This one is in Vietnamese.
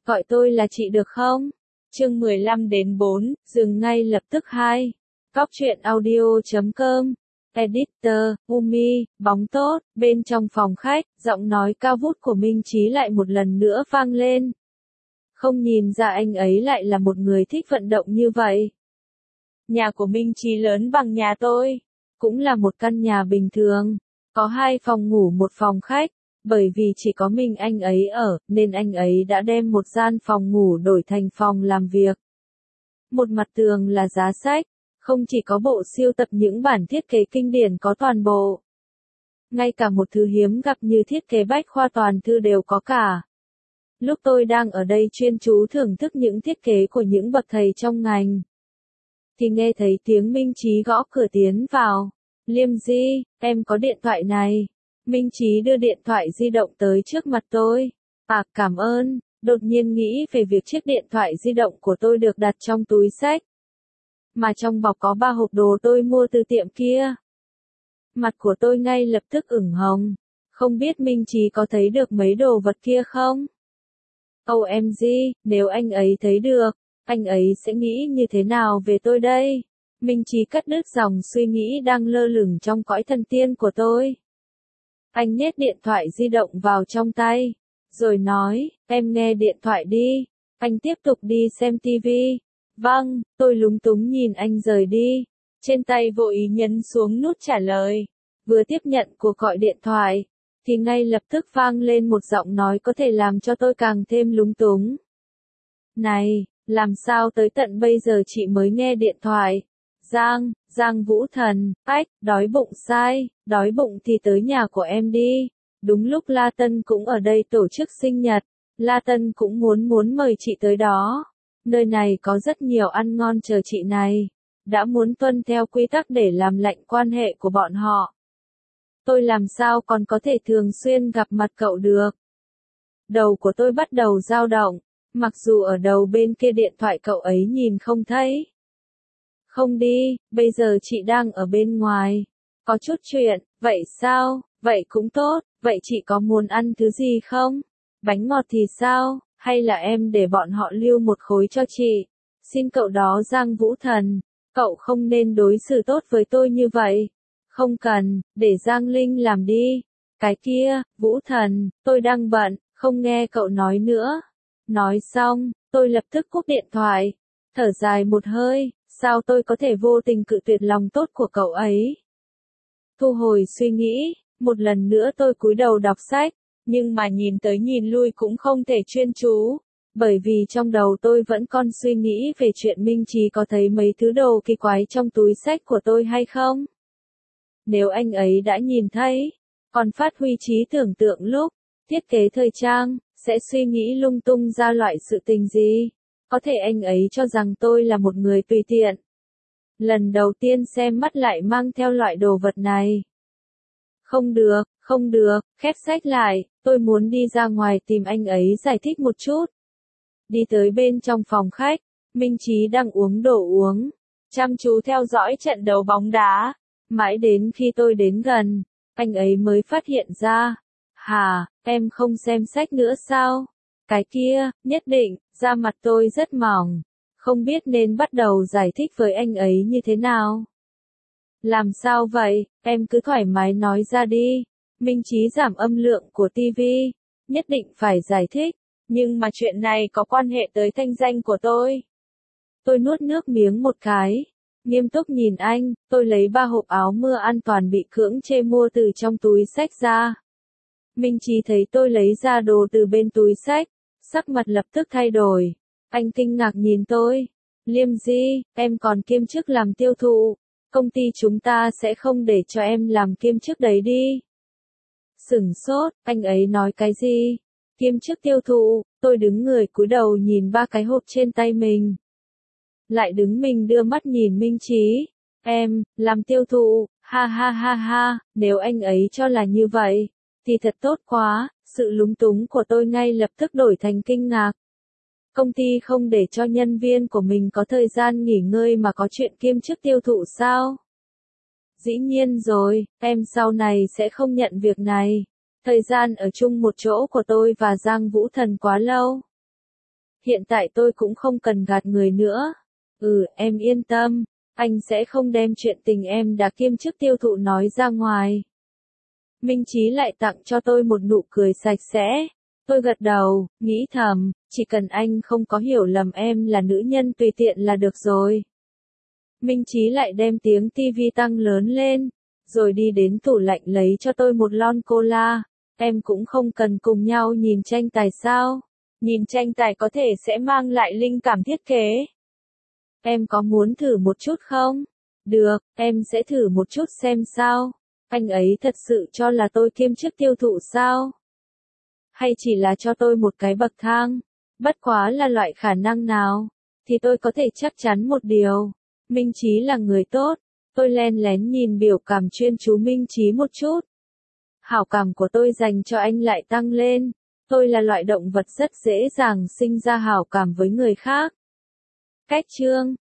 Gọi tôi là chị được không? Chương 15-4, dừng ngay lập tức 2. Góc truyện audio.com. Editor, Umi, bóng tốt, bên trong phòng khách, giọng nói cao vút của Minh Chí lại một lần nữa vang lên. Không nhìn ra anh ấy lại là một người thích vận động như vậy. Nhà của Minh Chí lớn bằng nhà tôi, cũng là một căn nhà bình thường, có 2 phòng ngủ một phòng khách. Bởi vì chỉ có mình anh ấy ở, nên anh ấy đã đem một gian phòng ngủ đổi thành phòng làm việc. Một mặt tường là giá sách, không chỉ có bộ sưu tập những bản thiết kế kinh điển có toàn bộ. Ngay cả một thứ hiếm gặp như thiết kế bách khoa toàn thư đều có cả. Lúc tôi đang ở đây chuyên chú thưởng thức những thiết kế của những bậc thầy trong ngành, thì nghe thấy tiếng Minh Chí gõ cửa tiến vào. Liêm Di, em có điện thoại này. Minh Chí đưa điện thoại di động tới trước mặt tôi. Cảm ơn, đột nhiên nghĩ về việc chiếc điện thoại di động của tôi được đặt trong túi xách. Mà trong bọc có 3 hộp đồ tôi mua từ tiệm kia. Mặt của tôi ngay lập tức ửng hồng. Không biết Minh Chí có thấy được mấy đồ vật kia không? OMG, nếu anh ấy thấy được, anh ấy sẽ nghĩ như thế nào về tôi đây? Minh Chí cắt đứt dòng suy nghĩ đang lơ lửng trong cõi thần tiên của tôi. Anh nhét điện thoại di động vào trong tay, rồi nói, em nghe điện thoại đi. Anh tiếp tục đi xem tivi. Vâng, tôi lúng túng nhìn anh rời đi. Trên tay vô ý nhấn xuống nút trả lời. Vừa tiếp nhận cuộc gọi điện thoại, thì ngay lập tức vang lên một giọng nói có thể làm cho tôi càng thêm lúng túng. Này, làm sao tới tận bây giờ chị mới nghe điện thoại? Giang Vũ Thần, đói bụng sai, đói bụng thì tới nhà của em đi. Đúng lúc La Tân cũng ở đây tổ chức sinh nhật, La Tân cũng muốn mời chị tới đó. Nơi này có rất nhiều ăn ngon chờ chị này. Đã muốn tuân theo quy tắc để làm lạnh quan hệ của bọn họ. Tôi làm sao còn có thể thường xuyên gặp mặt cậu được? Đầu của tôi bắt đầu dao động, mặc dù ở đầu bên kia điện thoại cậu ấy nhìn không thấy. Không đi, bây giờ chị đang ở bên ngoài. Có chút chuyện, vậy sao? Vậy cũng tốt, vậy chị có muốn ăn thứ gì không? Bánh ngọt thì sao? Hay là em để bọn họ lưu một khối cho chị? Xin cậu đó Giang Vũ Thần, cậu không nên đối xử tốt với tôi như vậy. Không cần, để Giang Linh làm đi. Cái kia, Vũ Thần, tôi đang bận, không nghe cậu nói nữa. Nói xong, tôi lập tức cúp điện thoại. Thở dài một hơi, sao tôi có thể vô tình cự tuyệt lòng tốt của cậu ấy? Thu hồi suy nghĩ, một lần nữa tôi cúi đầu đọc sách, nhưng mà nhìn tới nhìn lui cũng không thể chuyên chú, bởi vì trong đầu tôi vẫn còn suy nghĩ về chuyện Minh Chí có thấy mấy thứ đồ kỳ quái trong túi sách của tôi hay không? Nếu anh ấy đã nhìn thấy, còn phát huy trí tưởng tượng lúc thiết kế thời trang, sẽ suy nghĩ lung tung ra loại sự tình gì? Có thể anh ấy cho rằng tôi là một người tùy tiện. Lần đầu tiên xem mắt lại mang theo loại đồ vật này. Không được, khép sách lại, tôi muốn đi ra ngoài tìm anh ấy giải thích một chút. Đi tới bên trong phòng khách, Minh Chí đang uống đồ uống, chăm chú theo dõi trận đấu bóng đá. Mãi đến khi tôi đến gần, anh ấy mới phát hiện ra. Hả, em không xem sách nữa sao? Cái kia, nhất định, da mặt tôi rất mỏng. Không biết nên bắt đầu giải thích với anh ấy như thế nào. Làm sao vậy, em cứ thoải mái nói ra đi. Minh Chí giảm âm lượng của tivi. Nhất định phải giải thích. Nhưng mà chuyện này có quan hệ tới thanh danh của tôi. Tôi nuốt nước miếng một cái. Nghiêm túc nhìn anh, tôi lấy 3 hộp áo mưa an toàn bị cưỡng chê mua từ trong túi xách ra. Minh Chí thấy tôi lấy ra đồ từ bên túi xách, sắc mặt lập tức thay đổi. Anh kinh ngạc nhìn tôi. Liêm Di, em còn kiêm chức làm tiêu thụ. Công ty chúng ta sẽ không để cho em làm kiêm chức đấy đi. Sửng sốt, anh ấy nói cái gì? Kiêm chức tiêu thụ, tôi đứng người cúi đầu nhìn 3 cái hộp trên tay mình. Lại đứng mình đưa mắt nhìn Minh Chí. Em, làm tiêu thụ, ha ha ha ha, nếu anh ấy cho là như vậy, thì thật tốt quá, sự lúng túng của tôi ngay lập tức đổi thành kinh ngạc. Công ty không để cho nhân viên của mình có thời gian nghỉ ngơi mà có chuyện kiêm chức tiêu thụ sao? Dĩ nhiên rồi, em sau này sẽ không nhận việc này. Thời gian ở chung một chỗ của tôi và Giang Vũ Thần quá lâu. Hiện tại tôi cũng không cần gạt người nữa. Em yên tâm, anh sẽ không đem chuyện tình em đã kiêm chức tiêu thụ nói ra ngoài. Minh Chí lại tặng cho tôi một nụ cười sạch sẽ. Tôi gật đầu, nghĩ thầm, chỉ cần anh không có hiểu lầm em là nữ nhân tùy tiện là được rồi. Minh Chí lại đem tiếng tivi tăng lớn lên, rồi đi đến tủ lạnh lấy cho tôi một lon cola. Em cũng không cần cùng nhau nhìn tranh tài sao? Nhìn tranh tài có thể sẽ mang lại linh cảm thiết kế. Em có muốn thử một chút không? Được, em sẽ thử một chút xem sao. Anh ấy thật sự cho là tôi kiêm chức tiêu thụ sao? Hay chỉ là cho tôi một cái bậc thang? Bất quá là loại khả năng nào? Thì tôi có thể chắc chắn một điều. Minh Chí là người tốt. Tôi len lén nhìn biểu cảm chuyên chú Minh Chí một chút. Hảo cảm của tôi dành cho anh lại tăng lên. Tôi là loại động vật rất dễ dàng sinh ra hảo cảm với người khác. Cách chương